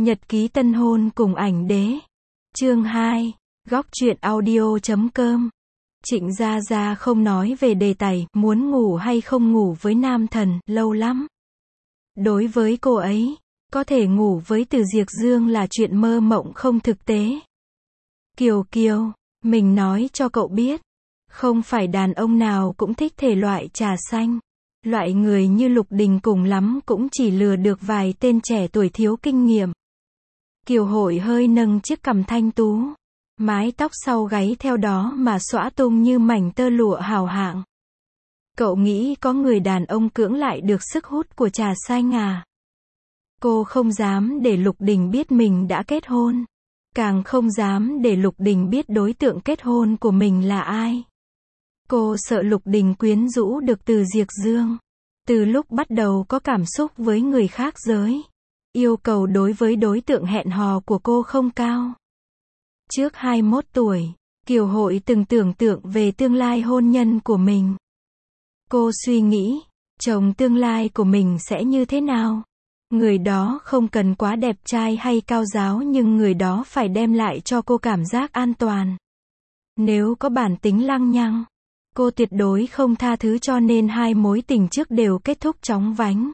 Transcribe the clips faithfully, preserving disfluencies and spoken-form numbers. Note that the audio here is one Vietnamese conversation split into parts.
Nhật ký tân hôn cùng ảnh đế. Chương hai. Góc truyện audio chấm com. Trịnh Gia Gia không nói về đề tài muốn ngủ hay không ngủ với nam thần lâu lắm. Đối với cô ấy, có thể ngủ với Từ Diệc Dương là chuyện mơ mộng không thực tế. Kiều Kiều, mình nói cho cậu biết, không phải đàn ông nào cũng thích thể loại trà xanh. Loại người như Lục Đình cùng lắm cũng chỉ lừa được vài tên trẻ tuổi thiếu kinh nghiệm. Kiều Hội hơi nâng chiếc cằm thanh tú, mái tóc sau gáy theo đó mà xõa tung như mảnh tơ lụa hào hạng. Cậu nghĩ có người đàn ông cưỡng lại được sức hút của trà xanh à? Cô không dám để Lục Đình biết mình đã kết hôn, càng không dám để Lục Đình biết đối tượng kết hôn của mình là ai. Cô sợ Lục Đình quyến rũ được Từ Diệc Dương. Từ lúc bắt đầu có cảm xúc với người khác giới, yêu cầu đối với đối tượng hẹn hò của cô không cao. Trước hai mươi mốt tuổi, Kiều Hội từng tưởng tượng về tương lai hôn nhân của mình. Cô suy nghĩ, chồng tương lai của mình sẽ như thế nào? Người đó không cần quá đẹp trai hay cao giáo nhưng người đó phải đem lại cho cô cảm giác an toàn. Nếu có bản tính lăng nhăng, cô tuyệt đối không tha thứ, cho nên hai mối tình trước đều kết thúc chóng vánh.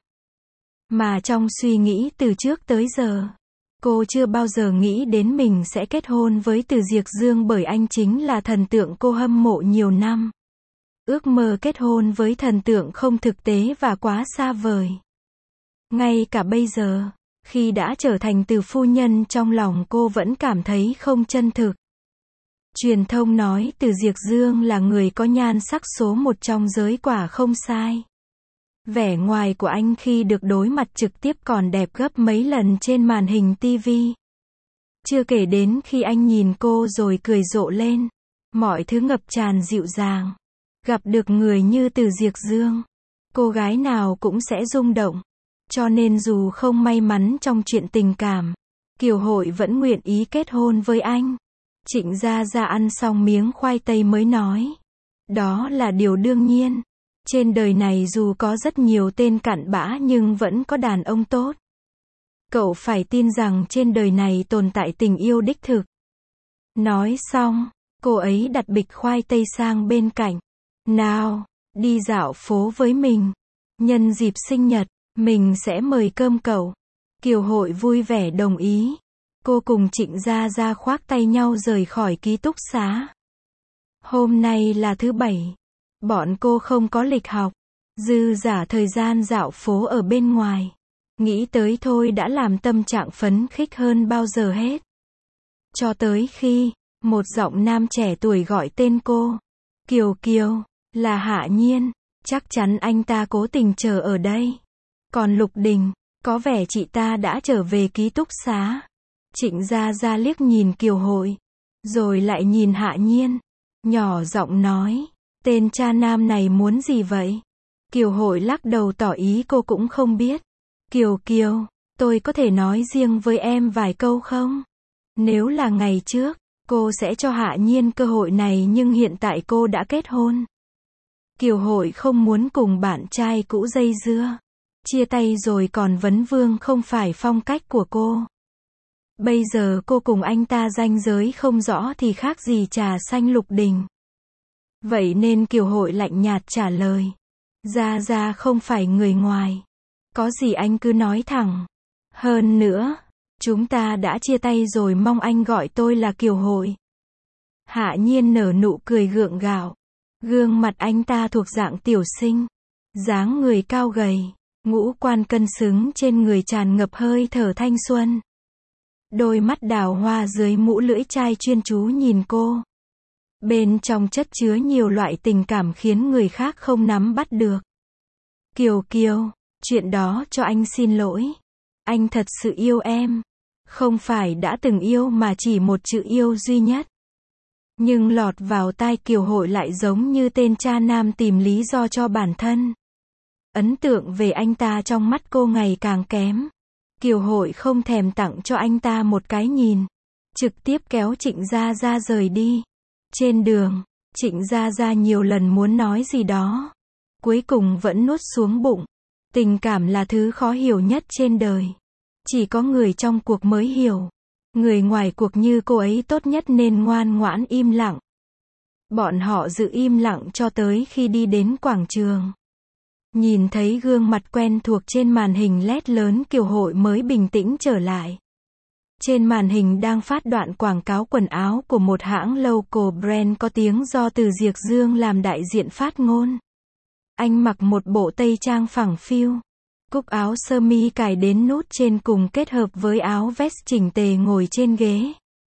Mà trong suy nghĩ từ trước tới giờ, cô chưa bao giờ nghĩ đến mình sẽ kết hôn với Từ Diệc Dương, bởi anh chính là thần tượng cô hâm mộ nhiều năm. Ước mơ kết hôn với thần tượng không thực tế và quá xa vời. Ngay cả bây giờ, khi đã trở thành Từ phu nhân, trong lòng cô vẫn cảm thấy không chân thực. Truyền thông nói Từ Diệc Dương là người có nhan sắc số một trong giới, quả không sai. Vẻ ngoài của anh khi được đối mặt trực tiếp còn đẹp gấp mấy lần trên màn hình ti vi. Chưa kể đến khi anh nhìn cô rồi cười rộ lên, mọi thứ ngập tràn dịu dàng. Gặp được người như Từ Diệc Dương, cô gái nào cũng sẽ rung động. Cho nên dù không may mắn trong chuyện tình cảm, Kiều Hội vẫn nguyện ý kết hôn với anh. Trịnh Gia Gia ăn xong miếng khoai tây mới nói, đó là điều đương nhiên. Trên đời này dù có rất nhiều tên cặn bã nhưng vẫn có đàn ông tốt. Cậu phải tin rằng trên đời này tồn tại tình yêu đích thực. Nói xong, cô ấy đặt bịch khoai tây sang bên cạnh. Nào, đi dạo phố với mình. Nhân dịp sinh nhật, mình sẽ mời cơm cậu. Kiều Hội vui vẻ đồng ý. Cô cùng Trịnh Gia Gia khoác tay nhau rời khỏi ký túc xá. Hôm nay là thứ bảy. Bọn cô không có lịch học. Dư giả thời gian dạo phố ở bên ngoài. Nghĩ tới thôi đã làm tâm trạng phấn khích hơn bao giờ hết. Cho tới khi, một giọng nam trẻ tuổi gọi tên cô. Kiều Kiều, là Hạ Nhiên. Chắc chắn anh ta cố tình chờ ở đây. Còn Lục Đình, có vẻ chị ta đã trở về ký túc xá. Trịnh Gia Gia liếc nhìn Kiều Hội, rồi lại nhìn Hạ Nhiên, nhỏ giọng nói, tên cha nam này muốn gì vậy? Kiều Hội lắc đầu tỏ ý cô cũng không biết. Kiều Kiều, tôi có thể nói riêng với em vài câu không? Nếu là ngày trước, cô sẽ cho Hạ Nhiên cơ hội này, nhưng hiện tại cô đã kết hôn. Kiều Hội không muốn cùng bạn trai cũ dây dưa. Chia tay rồi còn vấn vương không phải phong cách của cô. Bây giờ cô cùng anh ta ranh giới không rõ thì khác gì trà xanh Lục Đình. Vậy nên Kiều Hội lạnh nhạt trả lời. Gia Gia không phải người ngoài. Có gì anh cứ nói thẳng. Hơn nữa, chúng ta đã chia tay rồi, mong anh gọi tôi là Kiều Hội. Hạ Nhiên nở nụ cười gượng gạo. Gương mặt anh ta thuộc dạng tiểu sinh. Dáng người cao gầy. Ngũ quan cân xứng trên người tràn ngập hơi thở thanh xuân. Đôi mắt đào hoa dưới mũ lưỡi chai chuyên chú nhìn cô. Bên trong chất chứa nhiều loại tình cảm khiến người khác không nắm bắt được. Kiều Kiều, chuyện đó cho anh xin lỗi. Anh thật sự yêu em. Không phải đã từng yêu mà chỉ một chữ yêu duy nhất. Nhưng lọt vào tai Kiều Hội lại giống như tên cha nam tìm lý do cho bản thân. Ấn tượng về anh ta trong mắt cô ngày càng kém. Kiều Hội không thèm tặng cho anh ta một cái nhìn. Trực tiếp kéo Trịnh Gia Gia rời đi. Trên đường, Trịnh Gia Gia nhiều lần muốn nói gì đó. Cuối cùng vẫn nuốt xuống bụng. Tình cảm là thứ khó hiểu nhất trên đời. Chỉ có người trong cuộc mới hiểu. Người ngoài cuộc như cô ấy tốt nhất nên ngoan ngoãn im lặng. Bọn họ giữ im lặng cho tới khi đi đến quảng trường. Nhìn thấy gương mặt quen thuộc trên màn hình led lớn, Kiều Hội mới bình tĩnh trở lại. Trên màn hình đang phát đoạn quảng cáo quần áo của một hãng local brand có tiếng do Từ Diệc Dương làm đại diện phát ngôn. Anh mặc một bộ tây trang phẳng phiu. Cúc áo sơ mi cài đến nút trên cùng kết hợp với áo vest chỉnh tề ngồi trên ghế.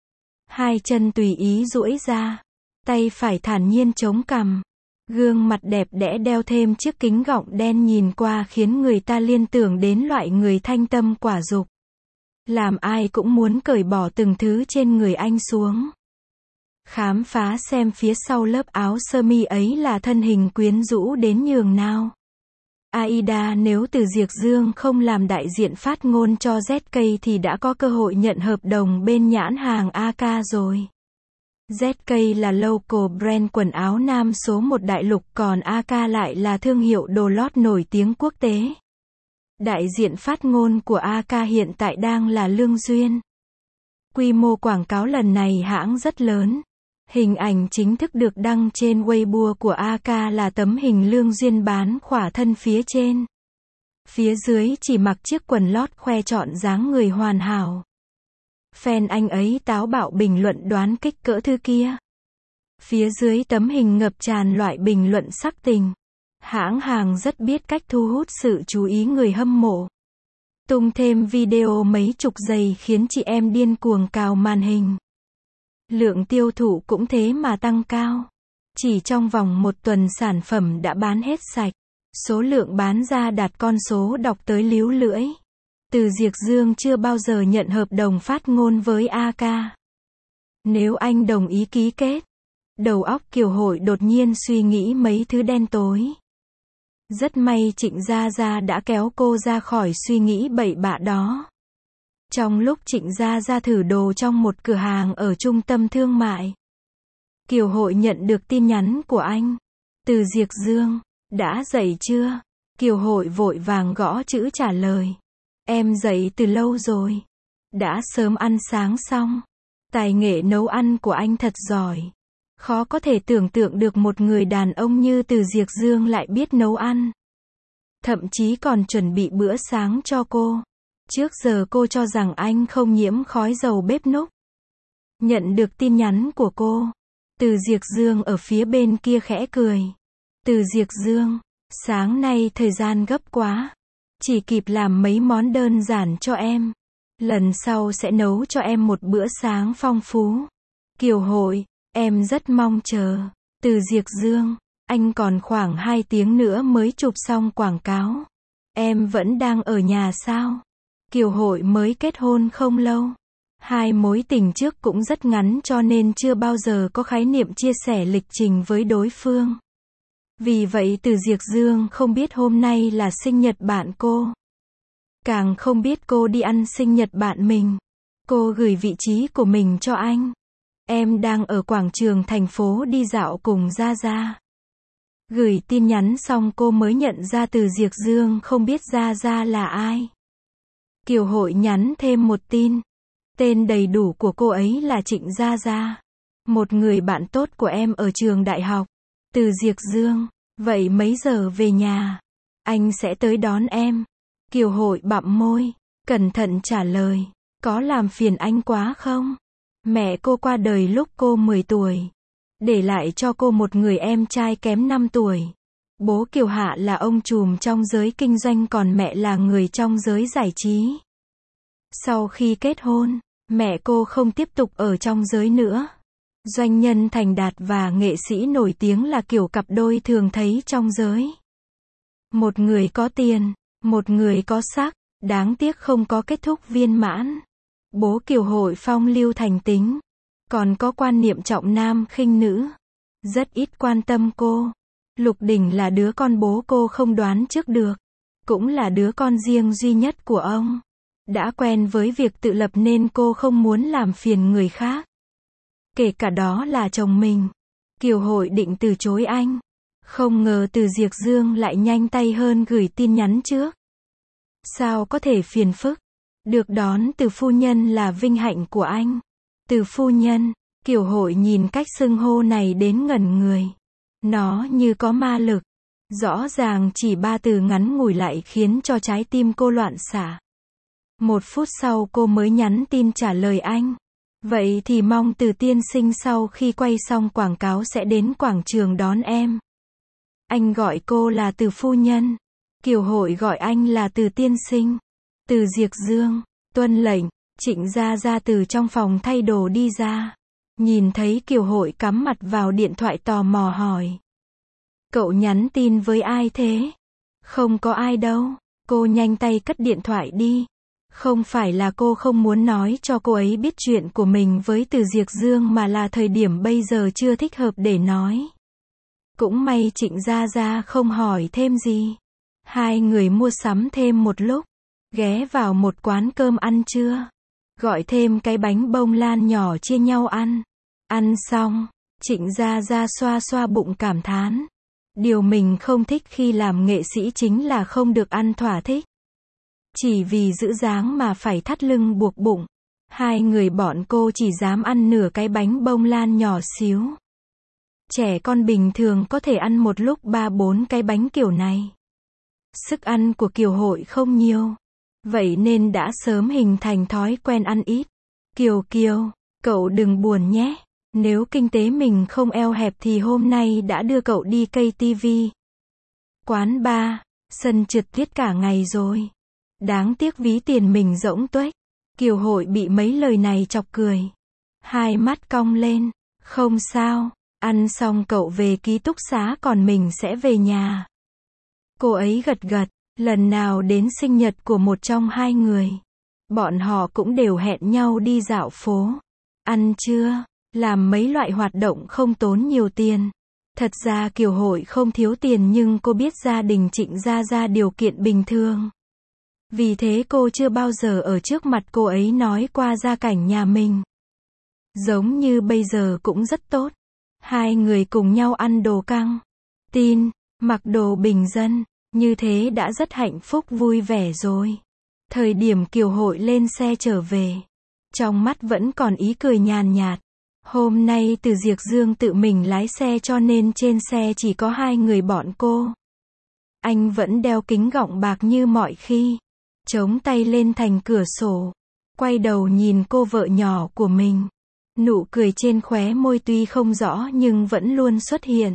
Hai chân tùy ý duỗi ra. Tay phải thản nhiên chống cằm. Gương mặt đẹp đẽ đeo thêm chiếc kính gọng đen nhìn qua khiến người ta liên tưởng đến loại người thanh tâm quả dục. Làm ai cũng muốn cởi bỏ từng thứ trên người anh xuống. Khám phá xem phía sau lớp áo sơ mi ấy là thân hình quyến rũ đến nhường nào. Aida nếu Từ Diệc Dương không làm đại diện phát ngôn cho Z K thì đã có cơ hội nhận hợp đồng bên nhãn hàng a ca rồi. Z K là local brand quần áo nam số một đại lục, còn a ca lại là thương hiệu đồ lót nổi tiếng quốc tế. Đại diện phát ngôn của a ca hiện tại đang là Lương Duyên. Quy mô quảng cáo lần này hãng rất lớn. Hình ảnh chính thức được đăng trên Weibo của a ca là tấm hình Lương Duyên bán khỏa thân phía trên. Phía dưới chỉ mặc chiếc quần lót khoe trọn dáng người hoàn hảo. Fan anh ấy táo bạo bình luận đoán kích cỡ thứ kia. Phía dưới tấm hình ngập tràn loại bình luận sắc tình. Hãng hàng rất biết cách thu hút sự chú ý người hâm mộ. Tung thêm video mấy chục giây khiến chị em điên cuồng cào màn hình. Lượng tiêu thụ cũng thế mà tăng cao. Chỉ trong vòng một tuần sản phẩm đã bán hết sạch. Số lượng bán ra đạt con số đọc tới líu lưỡi. Từ Diệc Dương chưa bao giờ nhận hợp đồng phát ngôn với a ca. Nếu anh đồng ý ký kết, đầu óc Kiều Hội đột nhiên suy nghĩ mấy thứ đen tối. Rất may Trịnh Gia Gia đã kéo cô ra khỏi suy nghĩ bậy bạ đó. Trong lúc Trịnh Gia Gia thử đồ trong một cửa hàng ở trung tâm thương mại, Kiều Hội nhận được tin nhắn của anh. Từ Diệc Dương, đã dậy chưa? Kiều Hội vội vàng gõ chữ trả lời. Em dậy từ lâu rồi. Đã sớm ăn sáng xong. Tài nghệ nấu ăn của anh thật giỏi. Khó có thể tưởng tượng được một người đàn ông như Từ Diệc Dương lại biết nấu ăn. Thậm chí còn chuẩn bị bữa sáng cho cô. Trước giờ cô cho rằng anh không nhiễm khói dầu bếp núc. Nhận được tin nhắn của cô, Từ Diệc Dương ở phía bên kia khẽ cười. Từ Diệc Dương, sáng nay thời gian gấp quá. Chỉ kịp làm mấy món đơn giản cho em. Lần sau sẽ nấu cho em một bữa sáng phong phú. Kiều Hội, em rất mong chờ. Từ Diệc Dương, anh còn khoảng hai tiếng nữa mới chụp xong quảng cáo. Em vẫn đang ở nhà sao? Kiều Hội mới kết hôn không lâu. Hai mối tình trước cũng rất ngắn cho nên chưa bao giờ có khái niệm chia sẻ lịch trình với đối phương. Vì vậy Từ Diệc Dương không biết hôm nay là sinh nhật bạn cô. Càng không biết cô đi ăn sinh nhật bạn mình. Cô gửi vị trí của mình cho anh. Em đang ở quảng trường thành phố đi dạo cùng Gia Gia. Gửi tin nhắn xong cô mới nhận ra Từ Diệc Dương không biết Gia Gia là ai. Kiều Hội nhắn thêm một tin. Tên đầy đủ của cô ấy là Trịnh Gia Gia. Một người bạn tốt của em ở trường đại học. Từ Diệc Dương, vậy mấy giờ về nhà? Anh sẽ tới đón em. Kiều Hội bặm môi, cẩn thận trả lời. Có làm phiền anh quá không? Mẹ cô qua đời lúc cô mười tuổi. Để lại cho cô một người em trai kém năm tuổi. Bố Kiều Hạ là ông trùm trong giới kinh doanh còn mẹ là người trong giới giải trí. Sau khi kết hôn, mẹ cô không tiếp tục ở trong giới nữa. Doanh nhân thành đạt và nghệ sĩ nổi tiếng là kiểu cặp đôi thường thấy trong giới. Một người có tiền, một người có sắc, đáng tiếc không có kết thúc viên mãn. Bố Kiều Hội phong lưu thành tính, còn có quan niệm trọng nam khinh nữ, rất ít quan tâm cô. Lục Đình là đứa con bố cô không đoán trước được, cũng là đứa con riêng duy nhất của ông. Đã quen với việc tự lập nên cô không muốn làm phiền người khác. Kể cả đó là chồng mình. Kiều Hội định từ chối anh. Không ngờ Từ Diệc Dương lại nhanh tay hơn gửi tin nhắn trước. Sao có thể phiền phức? Được đón từ phu nhân là vinh hạnh của anh. Từ phu nhân, Kiều Hội nhìn cách xưng hô này đến ngẩn người. Nó như có ma lực. Rõ ràng chỉ ba từ ngắn ngủi lại khiến cho trái tim cô loạn xạ. Một phút sau cô mới nhắn tin trả lời anh. Vậy thì mong Từ tiên sinh sau khi quay xong quảng cáo sẽ đến quảng trường đón em. Anh gọi cô là Từ phu nhân. Kiều Hội gọi anh là Từ tiên sinh. Từ Diệc Dương, tuân lệnh, Trịnh Gia Gia từ trong phòng thay đồ đi ra. Nhìn thấy Kiều Hội cắm mặt vào điện thoại tò mò hỏi. Cậu nhắn tin với ai thế? Không có ai đâu. Cô nhanh tay cất điện thoại đi. Không phải là cô không muốn nói cho cô ấy biết chuyện của mình với Từ Diệc Dương mà là thời điểm bây giờ chưa thích hợp để nói. Cũng may Trịnh Gia Gia không hỏi thêm gì. Hai người mua sắm thêm một lúc. Ghé vào một quán cơm ăn trưa. Gọi thêm cái bánh bông lan nhỏ chia nhau ăn. Ăn xong, Trịnh Gia Gia xoa xoa bụng cảm thán. Điều mình không thích khi làm nghệ sĩ chính là không được ăn thỏa thích. Chỉ vì giữ dáng mà phải thắt lưng buộc bụng. Hai người bọn cô chỉ dám ăn nửa cái bánh bông lan nhỏ xíu. Trẻ con bình thường có thể ăn một lúc ba bốn cái bánh kiểu này. Sức ăn của Kiều Hội không nhiều. Vậy nên đã sớm hình thành thói quen ăn ít. Kiều Kiều, cậu đừng buồn nhé. Nếu kinh tế mình không eo hẹp thì hôm nay đã đưa cậu đi cây ti vi. Quán bar, sân trượt tuyết cả ngày rồi. Đáng tiếc ví tiền mình rỗng tuếch. Kiều Hội bị mấy lời này chọc cười. Hai mắt cong lên. Không sao, ăn xong cậu về ký túc xá còn mình sẽ về nhà. Cô ấy gật gật. Lần nào đến sinh nhật của một trong hai người, bọn họ cũng đều hẹn nhau đi dạo phố, ăn trưa, làm mấy loại hoạt động không tốn nhiều tiền. Thật ra Kiều Hội không thiếu tiền nhưng cô biết gia đình Trịnh Gia Gia điều kiện bình thường. Vì thế cô chưa bao giờ ở trước mặt cô ấy nói qua gia cảnh nhà mình. Giống như bây giờ cũng rất tốt. Hai người cùng nhau ăn đồ căng, tin, mặc đồ bình dân. Như thế đã rất hạnh phúc vui vẻ rồi. Thời điểm Kiều Hội lên xe trở về, trong mắt vẫn còn ý cười nhàn nhạt. Hôm nay Từ Diệc Dương tự mình lái xe cho nên trên xe chỉ có hai người bọn cô. Anh vẫn đeo kính gọng bạc như mọi khi. Chống tay lên thành cửa sổ. Quay đầu nhìn cô vợ nhỏ của mình. Nụ cười trên khóe môi tuy không rõ nhưng vẫn luôn xuất hiện.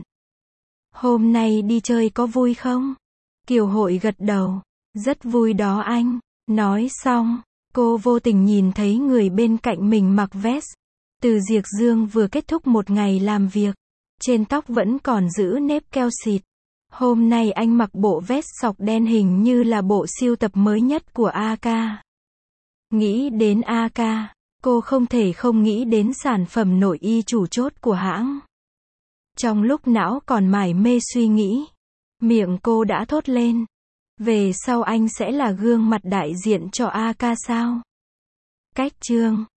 Hôm nay đi chơi có vui không? Kiều Hội gật đầu. Rất vui đó anh. Nói xong, cô vô tình nhìn thấy người bên cạnh mình mặc vest. Từ Diệc Dương vừa kết thúc một ngày làm việc. Trên tóc vẫn còn giữ nếp keo xịt. Hôm nay anh mặc bộ vest sọc đen hình như là bộ sưu tập mới nhất của a ca. Nghĩ đến a ca, cô không thể không nghĩ đến sản phẩm nội y chủ chốt của hãng. Trong lúc não còn mải mê suy nghĩ, miệng cô đã thốt lên. Về sau anh sẽ là gương mặt đại diện cho a ca sao? Cách chương